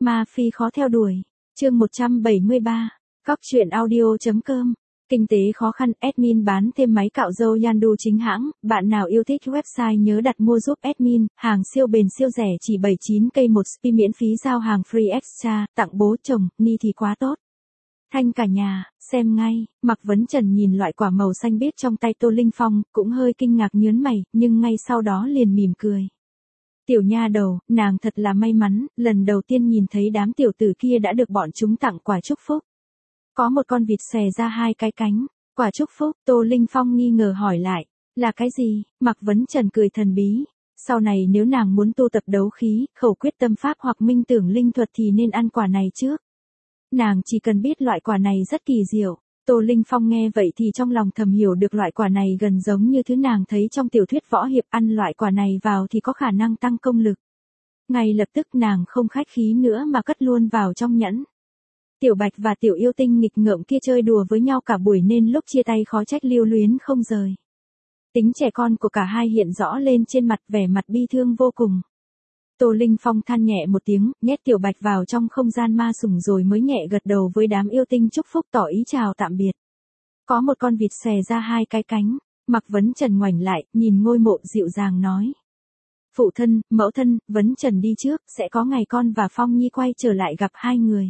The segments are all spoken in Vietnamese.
Ma Phi khó theo đuổi. Chương 173. Góc truyện audio.com. Kinh tế khó khăn, admin bán thêm máy cạo râu Yandu chính hãng, bạn nào yêu thích website nhớ đặt mua giúp admin, hàng siêu bền siêu rẻ chỉ 79k một spi miễn phí giao hàng free extra, tặng bố chồng, ni thì quá tốt. Thanh cả nhà, xem ngay, Mạc Vấn Trần nhìn loại quả màu xanh biếc trong tay Tô Linh Phong, cũng hơi kinh ngạc nhớn mày, nhưng ngay sau đó liền mỉm cười. Tiểu nha đầu, nàng thật là may mắn, lần đầu tiên nhìn thấy đám tiểu tử kia đã được bọn chúng tặng quà chúc phúc. Có một con vịt xòe ra hai cái cánh, quà chúc phúc, Tô Linh Phong nghi ngờ hỏi lại, là cái gì? Mạc Vấn Trần cười thần bí, sau này nếu nàng muốn tu tập đấu khí, khẩu quyết tâm pháp hoặc minh tưởng linh thuật thì nên ăn quả này trước. Nàng chỉ cần biết loại quả này rất kỳ diệu. Tô Linh Phong nghe vậy thì trong lòng thầm hiểu được loại quả này gần giống như thứ nàng thấy trong tiểu thuyết võ hiệp, ăn loại quả này vào thì có khả năng tăng công lực. Ngay lập tức nàng không khách khí nữa mà cất luôn vào trong nhẫn. Tiểu Bạch và Tiểu Yêu Tinh nghịch ngợm kia chơi đùa với nhau cả buổi nên lúc chia tay khó trách lưu luyến không rời. Tính trẻ con của cả hai hiện rõ lên trên mặt, vẻ mặt bi thương vô cùng. Tô Linh Phong than nhẹ một tiếng, nhét Tiểu Bạch vào trong không gian ma sủng rồi mới nhẹ gật đầu với đám yêu tinh chúc phúc tỏ ý chào tạm biệt. Có một con vịt xòe ra hai cái cánh, Mạc Vấn Trần ngoảnh lại, nhìn ngôi mộ dịu dàng nói. Phụ thân, mẫu thân, Vấn Trần đi trước, sẽ có ngày con và Phong Nhi quay trở lại gặp hai người.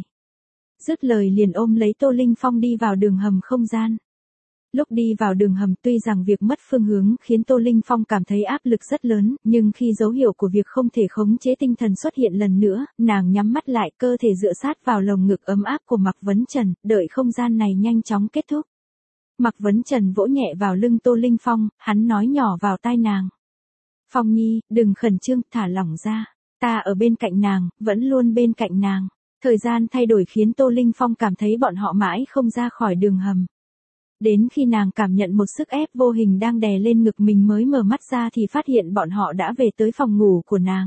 Dứt lời liền ôm lấy Tô Linh Phong đi vào đường hầm không gian. Lúc đi vào đường hầm tuy rằng việc mất phương hướng khiến Tô Linh Phong cảm thấy áp lực rất lớn, nhưng khi dấu hiệu của việc không thể khống chế tinh thần xuất hiện lần nữa, nàng nhắm mắt lại, cơ thể dựa sát vào lồng ngực ấm áp của Mạc Vấn Trần, đợi không gian này nhanh chóng kết thúc. Mạc Vấn Trần vỗ nhẹ vào lưng Tô Linh Phong, hắn nói nhỏ vào tai nàng. Phong Nhi, đừng khẩn trương, thả lỏng ra. Ta ở bên cạnh nàng, vẫn luôn bên cạnh nàng. Thời gian thay đổi khiến Tô Linh Phong cảm thấy bọn họ mãi không ra khỏi đường hầm. Đến khi nàng cảm nhận một sức ép vô hình đang đè lên ngực mình mới mở mắt ra thì phát hiện bọn họ đã về tới phòng ngủ của nàng.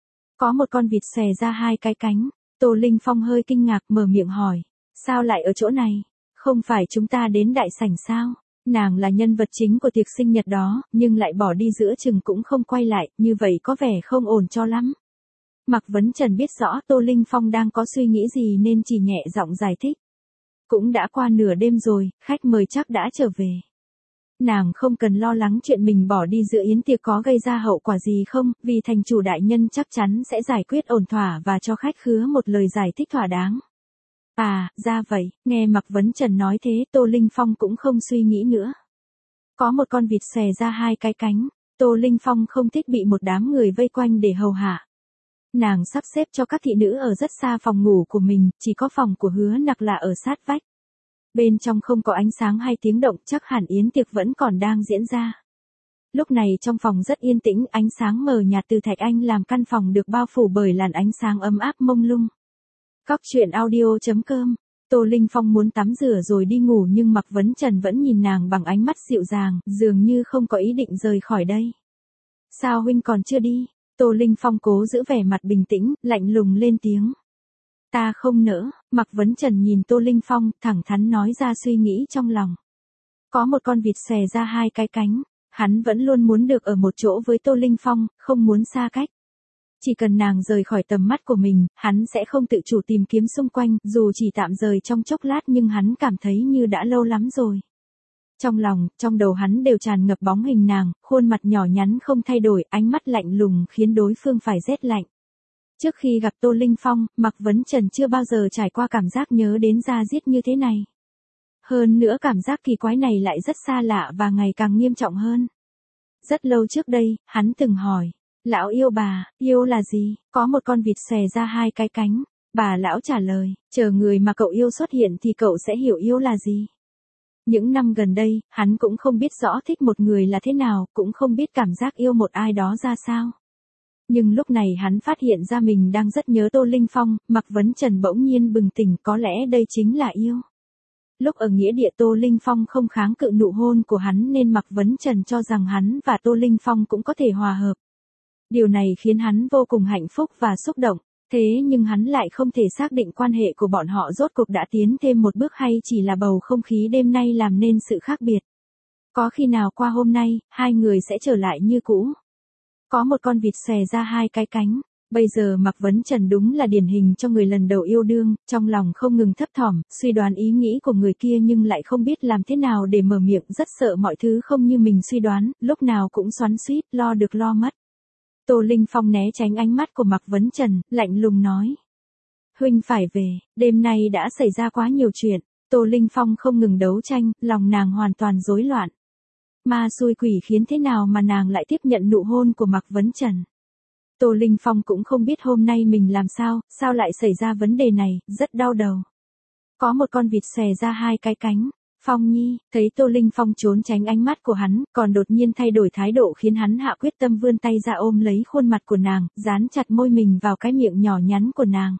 Có một con vịt xòe ra hai cái cánh, Tô Linh Phong hơi kinh ngạc mở miệng hỏi, sao lại ở chỗ này? Không phải chúng ta đến đại sảnh sao? Nàng là nhân vật chính của tiệc sinh nhật đó, nhưng lại bỏ đi giữa chừng cũng không quay lại, như vậy có vẻ không ổn cho lắm. Mạc Vấn Trần biết rõ Tô Linh Phong đang có suy nghĩ gì nên chỉ nhẹ giọng giải thích. Cũng đã qua nửa đêm rồi, khách mời chắc đã trở về. Nàng không cần lo lắng chuyện mình bỏ đi giữa yến tiệc có gây ra hậu quả gì không, vì thành chủ đại nhân chắc chắn sẽ giải quyết ổn thỏa và cho khách khứa một lời giải thích thỏa đáng. À, ra vậy, nghe Mạc Vấn Trần nói thế Tô Linh Phong cũng không suy nghĩ nữa. Có một con vịt xòe ra hai cái cánh, Tô Linh Phong không thích bị một đám người vây quanh để hầu hạ. Nàng sắp xếp cho các thị nữ ở rất xa phòng ngủ của mình, chỉ có phòng của Hứa Nặc là ở sát vách. Bên trong không có ánh sáng hay tiếng động, chắc hẳn yến tiệc vẫn còn đang diễn ra. Lúc này trong phòng rất yên tĩnh, ánh sáng mờ nhạt từ thạch anh làm căn phòng được bao phủ bởi làn ánh sáng ấm áp mông lung. Góc truyện audio.com. Tô Linh Phong muốn tắm rửa rồi đi ngủ nhưng Mạc Vấn Trần vẫn nhìn nàng bằng ánh mắt dịu dàng, dường như không có ý định rời khỏi đây. Sao huynh còn chưa đi? Tô Linh Phong cố giữ vẻ mặt bình tĩnh, lạnh lùng lên tiếng. Ta không nỡ, Mạc Vấn Trần nhìn Tô Linh Phong, thẳng thắn nói ra suy nghĩ trong lòng. Có một con vịt xòe ra hai cái cánh, hắn vẫn luôn muốn được ở một chỗ với Tô Linh Phong, không muốn xa cách. Chỉ cần nàng rời khỏi tầm mắt của mình, hắn sẽ không tự chủ tìm kiếm xung quanh, dù chỉ tạm rời trong chốc lát nhưng hắn cảm thấy như đã lâu lắm rồi. Trong lòng, trong đầu hắn đều tràn ngập bóng hình nàng, khuôn mặt nhỏ nhắn không thay đổi, ánh mắt lạnh lùng khiến đối phương phải rét lạnh. Trước khi gặp Tô Linh Phong, Mạc Vấn Trần chưa bao giờ trải qua cảm giác nhớ đến da diết như thế này. Hơn nữa cảm giác kỳ quái này lại rất xa lạ và ngày càng nghiêm trọng hơn. Rất lâu trước đây, hắn từng hỏi, lão yêu bà, yêu là gì? Có một con vịt xòe ra hai cái cánh. Bà lão trả lời, chờ người mà cậu yêu xuất hiện thì cậu sẽ hiểu yêu là gì. Những năm gần đây, hắn cũng không biết rõ thích một người là thế nào, cũng không biết cảm giác yêu một ai đó ra sao. Nhưng lúc này hắn phát hiện ra mình đang rất nhớ Tô Linh Phong, Mạc Vấn Trần bỗng nhiên bừng tỉnh, có lẽ đây chính là yêu. Lúc ở nghĩa địa Tô Linh Phong không kháng cự nụ hôn của hắn nên Mạc Vấn Trần cho rằng hắn và Tô Linh Phong cũng có thể hòa hợp. Điều này khiến hắn vô cùng hạnh phúc và xúc động, thế nhưng hắn lại không thể xác định quan hệ của bọn họ rốt cuộc đã tiến thêm một bước hay chỉ là bầu không khí đêm nay làm nên sự khác biệt. Có khi nào qua hôm nay, hai người sẽ trở lại như cũ? Có một con vịt xòe ra hai cái cánh, Bây giờ Mạc Vấn Trần đúng là điển hình cho người lần đầu yêu đương, trong lòng không ngừng thấp thỏm, suy đoán ý nghĩ của người kia nhưng lại không biết làm thế nào để mở miệng, rất sợ mọi thứ không như mình suy đoán, lúc nào cũng xoắn xuýt, lo được lo mất. Tô Linh Phong né tránh ánh mắt của Mạc Vấn Trần, lạnh lùng nói. Huynh phải về, đêm nay đã xảy ra quá nhiều chuyện. Tô Linh Phong không ngừng đấu tranh, lòng nàng hoàn toàn rối loạn. Ma xui quỷ khiến thế nào mà nàng lại tiếp nhận nụ hôn của Mạc Vấn Trần. Tô Linh Phong cũng không biết hôm nay mình làm sao lại xảy ra vấn đề này, rất đau đầu. Có một con vịt xòe ra hai cái cánh. Phong Nhi, thấy Tô Linh Phong trốn tránh ánh mắt của hắn, còn đột nhiên thay đổi thái độ khiến hắn hạ quyết tâm vươn tay ra ôm lấy khuôn mặt của nàng, dán chặt môi mình vào cái miệng nhỏ nhắn của nàng.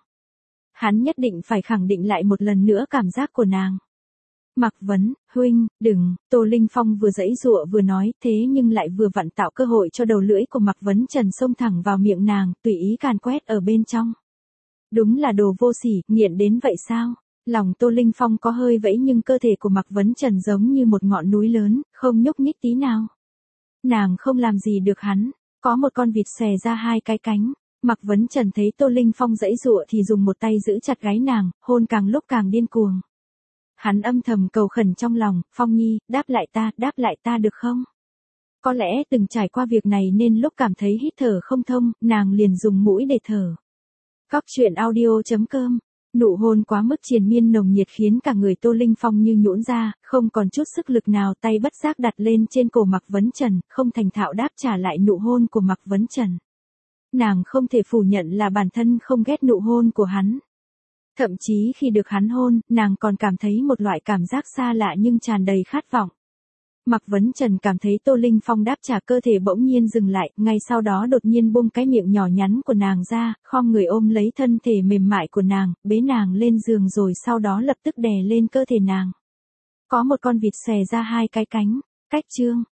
Hắn nhất định phải khẳng định lại một lần nữa cảm giác của nàng. Mạc Vấn, huynh, đừng, Tô Linh Phong vừa giãy giụa vừa nói, thế nhưng lại vừa vặn tạo cơ hội cho đầu lưỡi của Mạc Vấn Trần xông thẳng vào miệng nàng, tùy ý càn quét ở bên trong. Đúng là đồ vô sỉ, nghiện đến vậy sao? Lòng Tô Linh Phong có hơi vẫy nhưng cơ thể của Mạc Vấn Trần giống như một ngọn núi lớn, không nhúc nhích tí nào. Nàng không làm gì được hắn, có một con vịt xòe ra hai cái cánh. Mạc Vấn Trần thấy Tô Linh Phong giãy giụa thì dùng một tay giữ chặt gáy nàng, hôn càng lúc càng điên cuồng. Hắn âm thầm cầu khẩn trong lòng, Phong Nhi, đáp lại ta được không? Có lẽ từng trải qua việc này nên lúc cảm thấy hít thở không thông, nàng liền dùng mũi để thở. Cóc truyện audio.com. Nụ hôn quá mức triền miên nồng nhiệt khiến cả người Tô Linh Phong như nhũn ra, không còn chút sức lực nào, tay bất giác đặt lên trên cổ Mạc Vấn Trần, không thành thạo đáp trả lại nụ hôn của Mạc Vấn Trần. Nàng không thể phủ nhận là bản thân không ghét nụ hôn của hắn. Thậm chí khi được hắn hôn, nàng còn cảm thấy một loại cảm giác xa lạ nhưng tràn đầy khát vọng. Mạc Vấn Trần cảm thấy Tô Linh Phong đáp trả cơ thể bỗng nhiên dừng lại, ngay sau đó đột nhiên buông cái miệng nhỏ nhắn của nàng ra, khom người ôm lấy thân thể mềm mại của nàng, bế nàng lên giường rồi sau đó lập tức đè lên cơ thể nàng. Có một con vịt xòe ra hai cái cánh. Cách chương.